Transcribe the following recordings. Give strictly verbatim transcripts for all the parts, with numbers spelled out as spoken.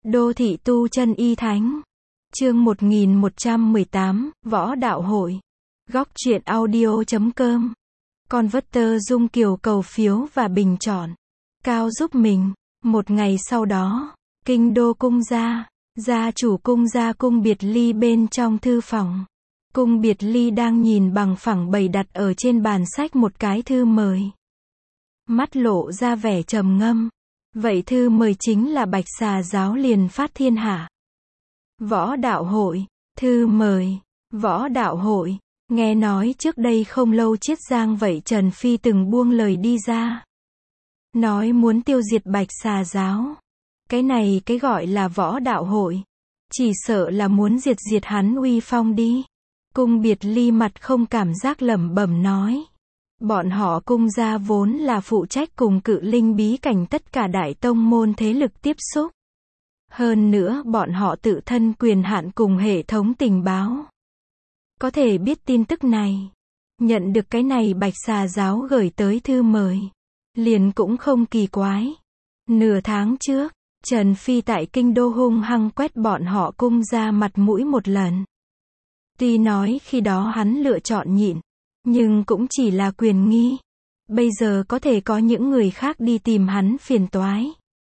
Đô thị tu chân y thánh. Chương một nghìn một trăm mười tám, Võ Đạo Hội. Góc truyện audio chấm com. Converter Dung Kiều cầu phiếu và bình chọn. Cao giúp mình. Một ngày sau đó, kinh đô cung gia, gia chủ cung gia Cung Biệt Ly bên trong thư phòng. Cung Biệt Ly đang nhìn bằng phẳng bày đặt ở trên bàn sách một cái thư mời. Mắt lộ ra vẻ trầm ngâm. Vậy thư mời chính là Bạch Xà giáo liền phát thiên hạ. Võ Đạo Hội, thư mời, Võ Đạo Hội, nghe nói trước đây không lâu Chiết Giang vậy Trần Phi từng buông lời đi ra. Nói muốn tiêu diệt Bạch Xà giáo. Cái này cái gọi là Võ Đạo Hội. Chỉ sợ là muốn diệt diệt hắn uy phong đi. Cung Biệt Ly mặt không cảm giác lẩm bẩm nói. Bọn họ cung gia vốn là phụ trách cùng cự linh bí cảnh tất cả đại tông môn thế lực tiếp xúc. Hơn nữa bọn họ tự thân quyền hạn cùng hệ thống tình báo. Có thể biết tin tức này. Nhận được cái này Bạch Xà giáo gửi tới thư mời. Liền cũng không kỳ quái. Nửa tháng trước, Trần Phi tại kinh đô hung hăng quét bọn họ cung gia mặt mũi một lần. Tuy nói khi đó hắn lựa chọn nhịn. Nhưng cũng chỉ là quyền nghi. Bây giờ có thể có những người khác đi tìm hắn phiền toái.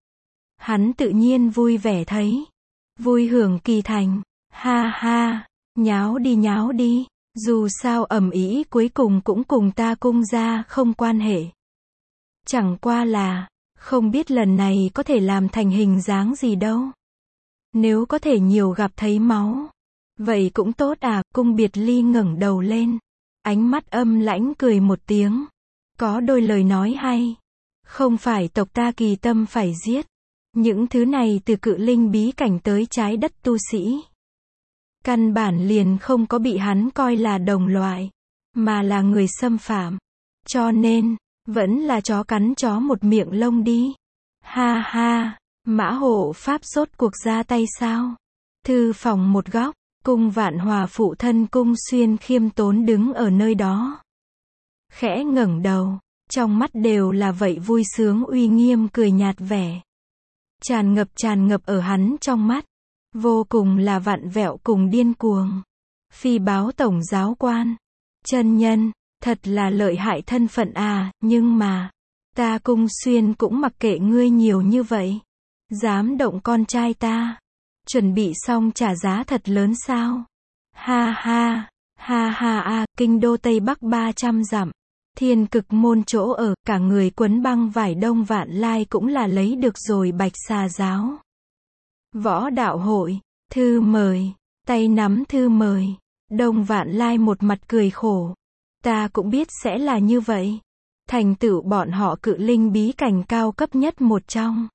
Hắn tự nhiên vui vẻ thấy. Vui hưởng kỳ thành. Ha ha. Nháo đi nháo đi. Dù sao ầm ĩ cuối cùng cũng cùng ta cung gia không quan hệ. Chẳng qua là, không biết lần này có thể làm thành hình dáng gì đâu. Nếu có thể nhiều gặp thấy máu. Vậy cũng tốt à. Cung Biệt Ly ngẩng đầu lên. Ánh mắt âm lãnh cười một tiếng. Có đôi lời nói hay. Không phải tộc ta kỳ tâm phải giết. Những thứ này từ cự linh bí cảnh tới trái đất tu sĩ. Căn bản liền không có bị hắn coi là đồng loại. Mà là người xâm phạm. Cho nên, vẫn là chó cắn chó một miệng lông đi. Ha ha, Mã Hộ Pháp rốt cuộc ra tay sao? Thư phòng một góc. Cung Vạn Hòa phụ thân Cung Xuyên khiêm tốn đứng ở nơi đó. Khẽ ngẩng đầu, trong mắt đều là vậy vui sướng uy nghiêm cười nhạt vẻ. Tràn ngập tràn ngập ở hắn trong mắt. Vô cùng là vặn vẹo cùng điên cuồng. Phi báo tổng giáo quan. Chân nhân, thật là lợi hại thân phận à, nhưng mà, ta Cung Xuyên cũng mặc kệ ngươi nhiều như vậy. Dám động con trai ta. Chuẩn bị xong trả giá thật lớn sao? Ha ha, ha ha a, kinh đô Tây Bắc ba trăm dặm. Thiên Cực môn chỗ ở, cả người quấn băng vải Đông Vạn Lai cũng là lấy được rồi Bạch Xà giáo. Võ Đạo Hội, thư mời, tay nắm thư mời. Đông Vạn Lai một mặt cười khổ. Ta cũng biết sẽ là như vậy. Thành tựu bọn họ cự linh bí cảnh cao cấp nhất một trong.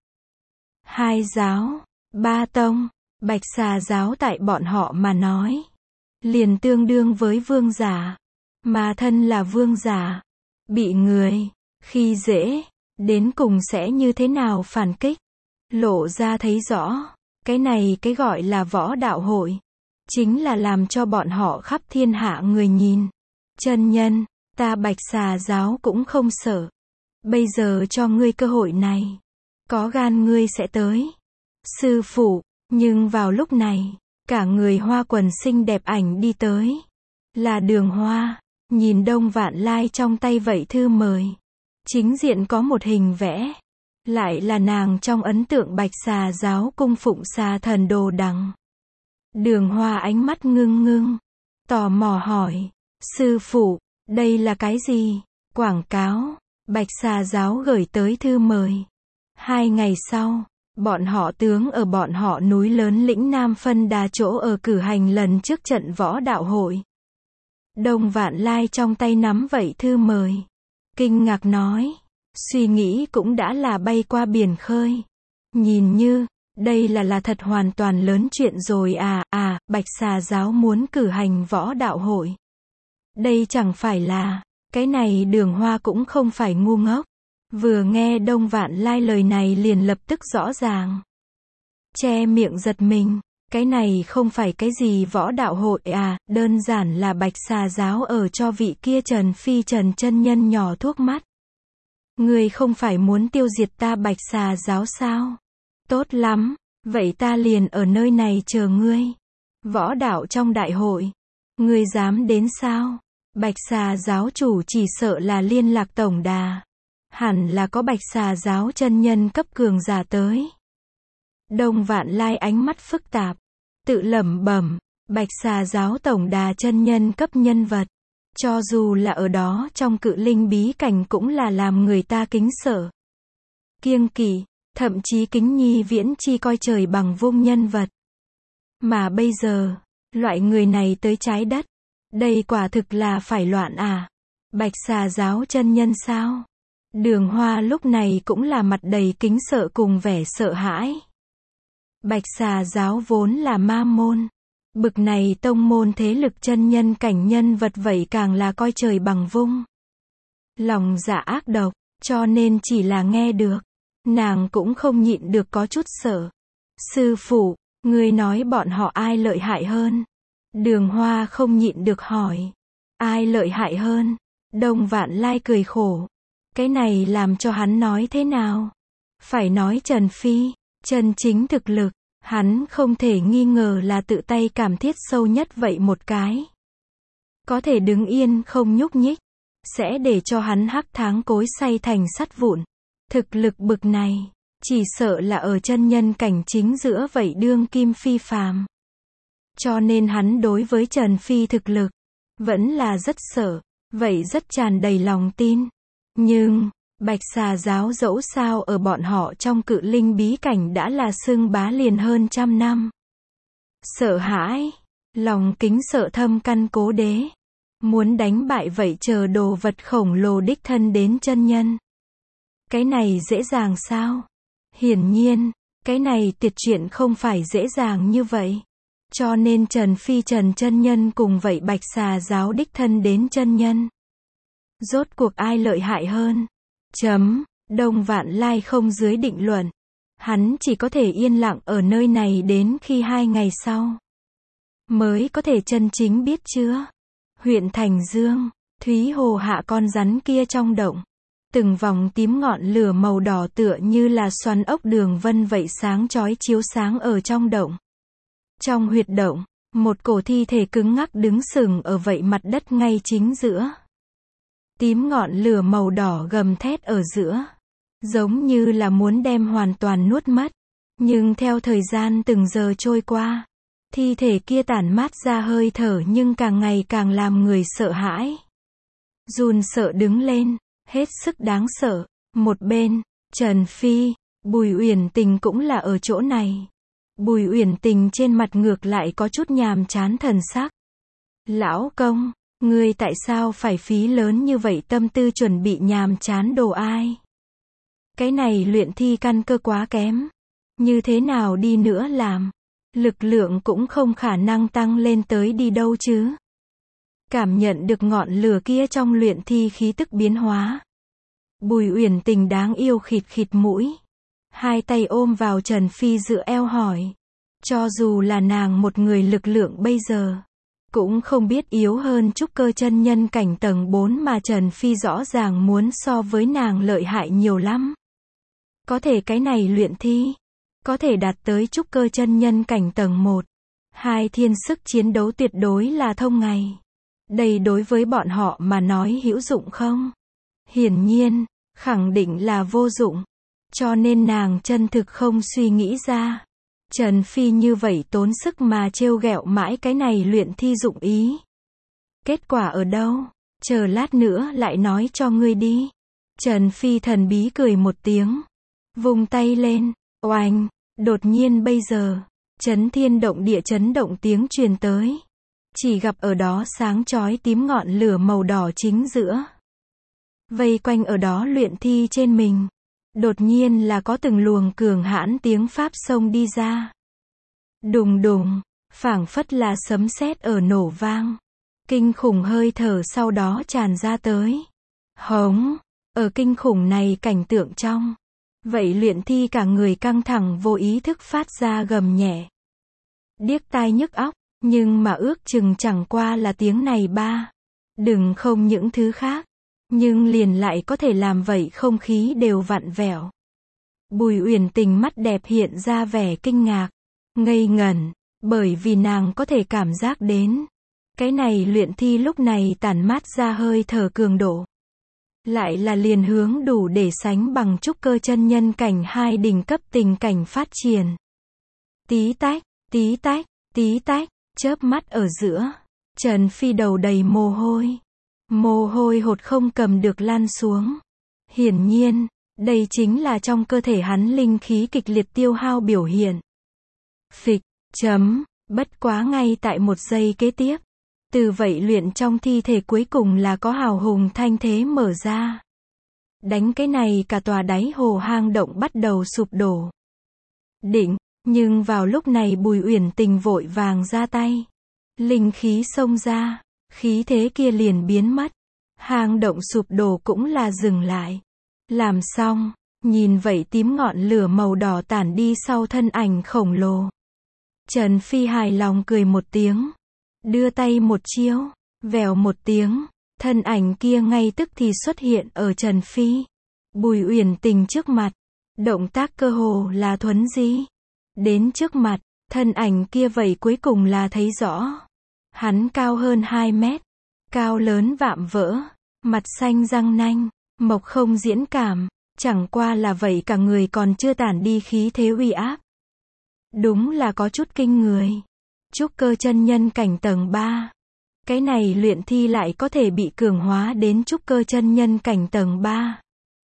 Hai giáo, ba tông. Bạch Xà giáo tại bọn họ mà nói. Liền tương đương với vương giả. Mà thân là vương giả. Bị người khi dễ. Đến cùng sẽ như thế nào phản kích. Lộ ra thấy rõ. Cái này cái gọi là Võ Đạo Hội. Chính là làm cho bọn họ khắp thiên hạ người nhìn. Chân nhân, ta Bạch Xà giáo cũng không sợ. Bây giờ cho ngươi cơ hội này. Có gan ngươi sẽ tới. Sư phụ. Nhưng vào lúc này, cả người hoa quần xinh đẹp ảnh đi tới. Là Đường Hoa, nhìn Đông Vạn Lai trong tay vậy thư mời. Chính diện có một hình vẽ. Lại là nàng trong ấn tượng Bạch Xà giáo cung phụng xà thần Đồ Đằng. Đường Hoa ánh mắt ngưng ngưng. Tò mò hỏi, sư phụ, đây là cái gì? Quảng cáo, Bạch Xà giáo gửi tới thư mời. Hai ngày sau. Bọn họ tướng ở bọn họ núi lớn lĩnh Nam phân đà chỗ ở cử hành lần trước trận Võ Đạo Hội. Đông Vạn Lai trong tay nắm vậy thư mời. Kinh ngạc nói. Suy nghĩ cũng đã là bay qua biển khơi. Nhìn như, đây là là thật hoàn toàn lớn chuyện rồi à, à, Bạch Xà giáo muốn cử hành Võ Đạo Hội. Đây chẳng phải là, cái này Đường Hoa cũng không phải ngu ngốc. Vừa nghe Đông Vạn Lai lời này liền lập tức rõ ràng. Che miệng giật mình. Cái này không phải cái gì Võ Đạo Hội à, đơn giản là Bạch Xà giáo ở cho vị kia Trần Phi Trần chân nhân nhỏ thuốc mắt. Người không phải muốn tiêu diệt ta Bạch Xà giáo sao? Tốt lắm, Vậy ta liền ở nơi này chờ ngươi. Võ đạo trong đại hội. Ngươi dám đến sao? Bạch Xà giáo chủ chỉ sợ là liên lạc tổng đà. Hẳn là có Bạch Xà giáo chân nhân cấp cường giả tới. Đông Vạn Lai ánh mắt phức tạp. Tự lẩm bẩm, Bạch Xà giáo tổng đà chân nhân cấp nhân vật. Cho dù là ở đó trong cự linh bí cảnh cũng là làm người ta kính sợ. Kiêng kỵ, thậm chí kính nhi viễn chi coi trời bằng vung nhân vật. Mà bây giờ, loại người này tới trái đất. Đây quả thực là phải loạn à. Bạch Xà giáo chân nhân sao? Đường Hoa lúc này cũng là mặt đầy kính sợ cùng vẻ sợ hãi. Bạch Xà giáo vốn là ma môn. Bực này tông môn thế lực chân nhân cảnh nhân vật vậy càng là coi trời bằng vung. Lòng dạ ác độc, cho nên chỉ là nghe được. Nàng cũng không nhịn được có chút sợ. Sư phụ, ngươi nói bọn họ ai lợi hại hơn? Đường Hoa không nhịn được hỏi. Ai lợi hại hơn? Đông Vạn Lai cười khổ. Cái này làm cho hắn nói thế nào? Phải nói Trần Phi, chân chính thực lực, hắn không thể nghi ngờ là tự tay cảm thiết sâu nhất vậy một cái. Có thể đứng yên không nhúc nhích, sẽ để cho hắn hắc tháng cối xay thành sắt vụn. Thực lực bực này, chỉ sợ là ở chân nhân cảnh chính giữa vậy đương kim phi phàm. Cho nên hắn đối với Trần Phi thực lực, vẫn là rất sợ, vậy rất tràn đầy lòng tin. Nhưng, Bạch Xà giáo dẫu sao ở bọn họ trong cự linh bí cảnh đã là xưng bá liền hơn trăm năm. Sợ hãi, lòng kính sợ thâm căn cố đế. Muốn đánh bại vậy chờ đồ vật khổng lồ đích thân đến chân nhân. Cái này dễ dàng sao? Hiển nhiên, cái này tuyệt chuyện không phải dễ dàng như vậy. Cho nên Trần Phi Trần chân nhân cùng vậy Bạch Xà giáo đích thân đến chân nhân. Rốt cuộc ai lợi hại hơn? Chấm, Đông Vạn Lai không dưới định luận. Hắn chỉ có thể yên lặng ở nơi này đến khi hai ngày sau. Mới có thể chân chính biết chưa? Huyện Thành Dương, Thúy Hồ hạ con rắn kia trong động. Từng vòng tím ngọn lửa màu đỏ tựa như là xoắn ốc đường vân vậy sáng chói chiếu sáng ở trong động. Trong huyệt động, một cổ thi thể cứng ngắc đứng sừng ở vậy mặt đất ngay chính giữa. Tím ngọn lửa màu đỏ gầm thét ở giữa. Giống như là muốn đem hoàn toàn nuốt mất. Nhưng theo thời gian từng giờ trôi qua, thi thể kia tản mát ra hơi thở nhưng càng ngày càng làm người sợ hãi. Run sợ đứng lên, hết sức đáng sợ. Một bên, Trần Phi, Bùi Uyển Tình cũng là ở chỗ này. Bùi Uyển Tình trên mặt ngược lại có chút nhàm chán thần sắc. Lão công, ngươi tại sao phải phí lớn như vậy tâm tư chuẩn bị nhàm chán đồ ai? Cái này luyện thi căn cơ quá kém. Như thế nào đi nữa làm? Lực lượng cũng không khả năng tăng lên tới đi đâu chứ. Cảm nhận được ngọn lửa kia trong luyện thi khí tức biến hóa. Bùi Uyển Tình đáng yêu khịt khịt mũi. Hai tay ôm vào Trần Phi dựa eo hỏi. Cho dù là nàng một người lực lượng bây giờ, cũng không biết yếu hơn trúc cơ chân nhân cảnh tầng bốn mà Trần Phi rõ ràng muốn so với nàng lợi hại nhiều lắm. Có thể cái này luyện thi, có thể đạt tới trúc cơ chân nhân cảnh tầng một. Hai thiên sức chiến đấu tuyệt đối là thông ngày. Đây đối với bọn họ mà nói hữu dụng không? Hiển nhiên, khẳng định là vô dụng. Cho nên nàng chân thực không suy nghĩ ra. Trần Phi như vậy tốn sức mà trêu ghẹo mãi cái này luyện thi dụng ý. Kết quả ở đâu? Chờ lát nữa lại nói cho ngươi đi. Trần Phi thần bí cười một tiếng. Vung tay lên. Oanh. Đột nhiên bây giờ, chấn thiên động địa chấn động tiếng truyền tới. Chỉ gặp ở đó sáng chói tím ngọn lửa màu đỏ chính giữa. Vây quanh ở đó luyện thi trên mình. Đột nhiên là có từng luồng cường hãn tiếng pháp xông đi ra. Đùng đùng, phảng phất là sấm sét ở nổ vang. Kinh khủng hơi thở sau đó tràn ra tới. Hống, ở kinh khủng này cảnh tượng trong. Vậy luyện thi cả người căng thẳng vô ý thức phát ra gầm nhẹ. Điếc tai nhức óc, nhưng mà ước chừng chẳng qua là tiếng này ba. Đừng không những thứ khác. Nhưng liền lại có thể làm vậy không khí đều vặn vẹo. Bùi Uyển Tình mắt đẹp hiện ra vẻ kinh ngạc, ngây ngẩn, bởi vì nàng có thể cảm giác đến. Cái này luyện thi lúc này tản mát ra hơi thở cường độ. Lại là liền hướng đủ để sánh bằng trúc cơ chân nhân cảnh hai đỉnh cấp tình cảnh phát triển. Tí tách, tí tách, tí tách, chớp mắt ở giữa. Trần Phi đầu đầy mồ hôi. Mồ hôi hột không cầm được lan xuống. Hiển nhiên, đây chính là trong cơ thể hắn linh khí kịch liệt tiêu hao biểu hiện. Phịch, chấm, bất quá ngay tại một giây kế tiếp. Từ vậy luyện trong thi thể cuối cùng là có hào hùng thanh thế mở ra. Đánh cái này cả tòa đáy hồ hang động bắt đầu sụp đổ. Định, nhưng vào lúc này Bùi Uyển Tình vội vàng ra tay. Linh khí xông ra, khí thế kia liền biến mất. Hang động sụp đổ cũng là dừng lại. Làm xong, nhìn vậy tím ngọn lửa màu đỏ tản đi sau thân ảnh khổng lồ. Trần Phi hài lòng cười một tiếng. Đưa tay một chiếu, vèo một tiếng, thân ảnh kia ngay tức thì xuất hiện ở Trần Phi. Bùi Uyển Tình trước mặt. Động tác cơ hồ là thuấn di. Đến trước mặt, thân ảnh kia vậy cuối cùng là thấy rõ. Hắn cao hơn hai mét. Cao lớn vạm vỡ. Mặt xanh răng nanh. Mộc không diễn cảm. Chẳng qua là vậy cả người còn chưa tản đi khí thế uy áp. Đúng là có chút kinh người. Trúc cơ chân nhân cảnh tầng ba. Cái này luyện thi lại có thể bị cường hóa đến trúc cơ chân nhân cảnh tầng ba.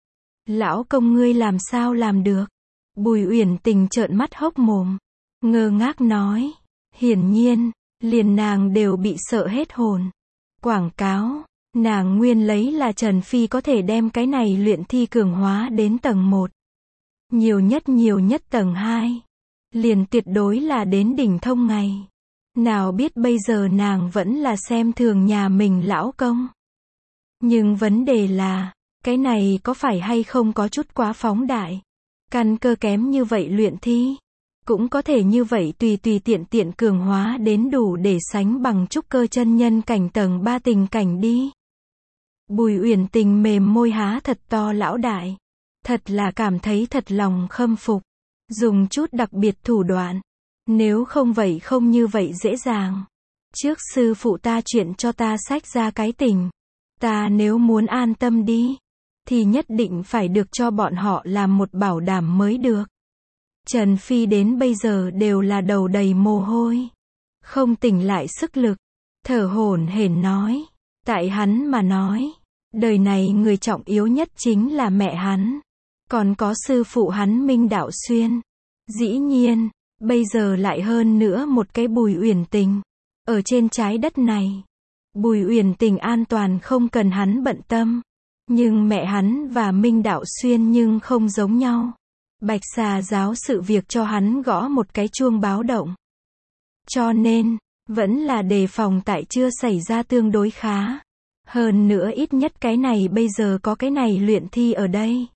Lão công ngươi làm sao làm được? Bùi Uyển Tình trợn mắt hốc mồm. Ngơ ngác nói. Hiển nhiên, liền nàng đều bị sợ hết hồn. Quảng cáo, nàng nguyên lấy là Trần Phi có thể đem cái này luyện thi cường hóa đến tầng một. Nhiều nhất nhiều nhất tầng hai. Liền tuyệt đối là đến đỉnh thông ngày. Nào biết bây giờ nàng vẫn là xem thường nhà mình lão công. Nhưng vấn đề là, cái này có phải hay không có chút quá phóng đại. Căn cơ kém như vậy luyện thi. Cũng có thể như vậy tùy tùy tiện tiện cường hóa đến đủ để sánh bằng trúc cơ chân nhân cảnh tầng ba tình cảnh đi. Bùi Uyển Tình mềm môi há thật to lão đại. Thật là cảm thấy thật lòng khâm phục. Dùng chút đặc biệt thủ đoạn. Nếu không vậy không như vậy dễ dàng. Trước sư phụ ta chuyện cho ta xách ra cái tình. Ta nếu muốn an tâm đi. Thì nhất định phải được cho bọn họ làm một bảo đảm mới được. Trần Phi đến bây giờ đều là đầu đầy mồ hôi. Không tỉnh lại sức lực. Thở hổn hển nói. Tại hắn mà nói. Đời này người trọng yếu nhất chính là mẹ hắn. Còn có sư phụ hắn Minh Đạo Xuyên. Dĩ nhiên, bây giờ lại hơn nữa một cái Bùi Uyển Tình. Ở trên trái đất này. Bùi Uyển Tình an toàn không cần hắn bận tâm. Nhưng mẹ hắn và Minh Đạo Xuyên nhưng không giống nhau. Bạch Xà giáo sự việc cho hắn gõ một cái chuông báo động. Cho nên, vẫn là đề phòng tại chưa xảy ra tương đối khá. Hơn nữa ít nhất cái này bây giờ có cái này luyện thi ở đây.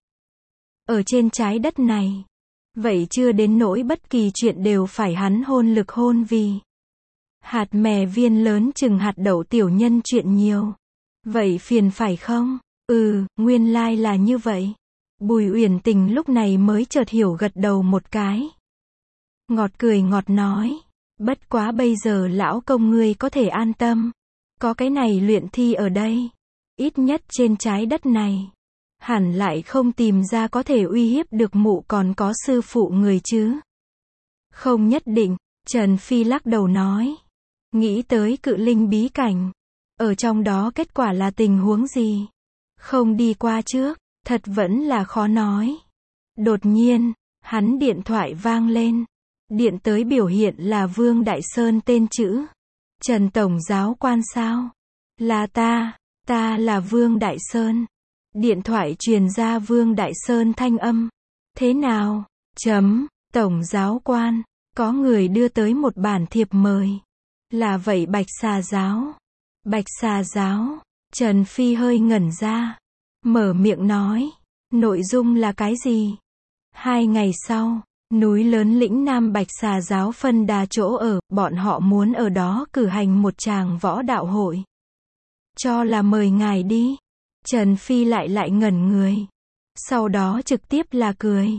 Ở trên trái đất này. Vậy chưa đến nỗi bất kỳ chuyện đều phải hắn hôn lực hôn vì. Hạt mè viên lớn chừng hạt đậu tiểu nhân chuyện nhiều. Vậy phiền phải không? Ừ, nguyên lai là như vậy. Bùi Uyển Tình lúc này mới chợt hiểu gật đầu một cái. Ngọt cười ngọt nói. Bất quá bây giờ lão công ngươi có thể an tâm. Có cái này luyện thi ở đây. Ít nhất trên trái đất này. Hẳn lại không tìm ra có thể uy hiếp được mụ còn có sư phụ người chứ. Không nhất định, Trần Phi lắc đầu nói. Nghĩ tới cự linh bí cảnh. Ở trong đó kết quả là tình huống gì? Không đi qua trước, thật vẫn là khó nói. Đột nhiên, hắn điện thoại vang lên. Điện tới biểu hiện là Vương Đại Sơn tên chữ. Trần Tổng giáo quan sao? Là ta, ta là Vương Đại Sơn. Điện thoại truyền ra Vương Đại Sơn thanh âm. Thế nào? Chấm, Tổng giáo quan, có người đưa tới một bản thiệp mời. Là vậy Bạch Xà giáo. Bạch Xà giáo, Trần Phi hơi ngẩn ra. Mở miệng nói. Nội dung là cái gì? Hai ngày sau, núi lớn lĩnh Nam Bạch Xà giáo phân đà chỗ ở, bọn họ muốn ở đó cử hành một tràng võ đạo hội. Cho là mời ngài đi. Trần Phi lại lại ngẩn người. Sau đó trực tiếp là cười.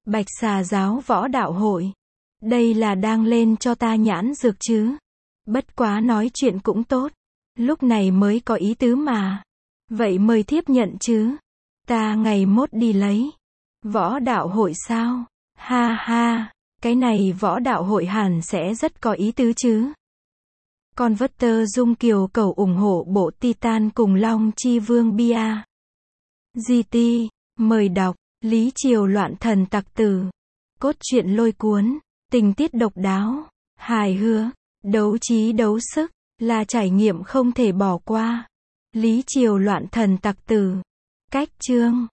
Bạch Xà giáo võ đạo hội. Đây là đang lên cho ta nhãn dược chứ. Bất quá nói chuyện cũng tốt. Lúc này mới có ý tứ mà. Vậy mời thiếp nhận chứ. Ta ngày mốt đi lấy. Võ đạo hội sao? Ha ha, cái này võ đạo hội hẳn sẽ rất có ý tứ chứ. Converter Dung Kiều cầu ủng hộ bộ Titan cùng Long Chi Vương Bia. giê tê, mời đọc, Lý Triều loạn thần tặc tử. Cốt truyện lôi cuốn, tình tiết độc đáo, hài hước, đấu trí đấu sức, là trải nghiệm không thể bỏ qua. Lý Triều loạn thần tặc tử. Cách chương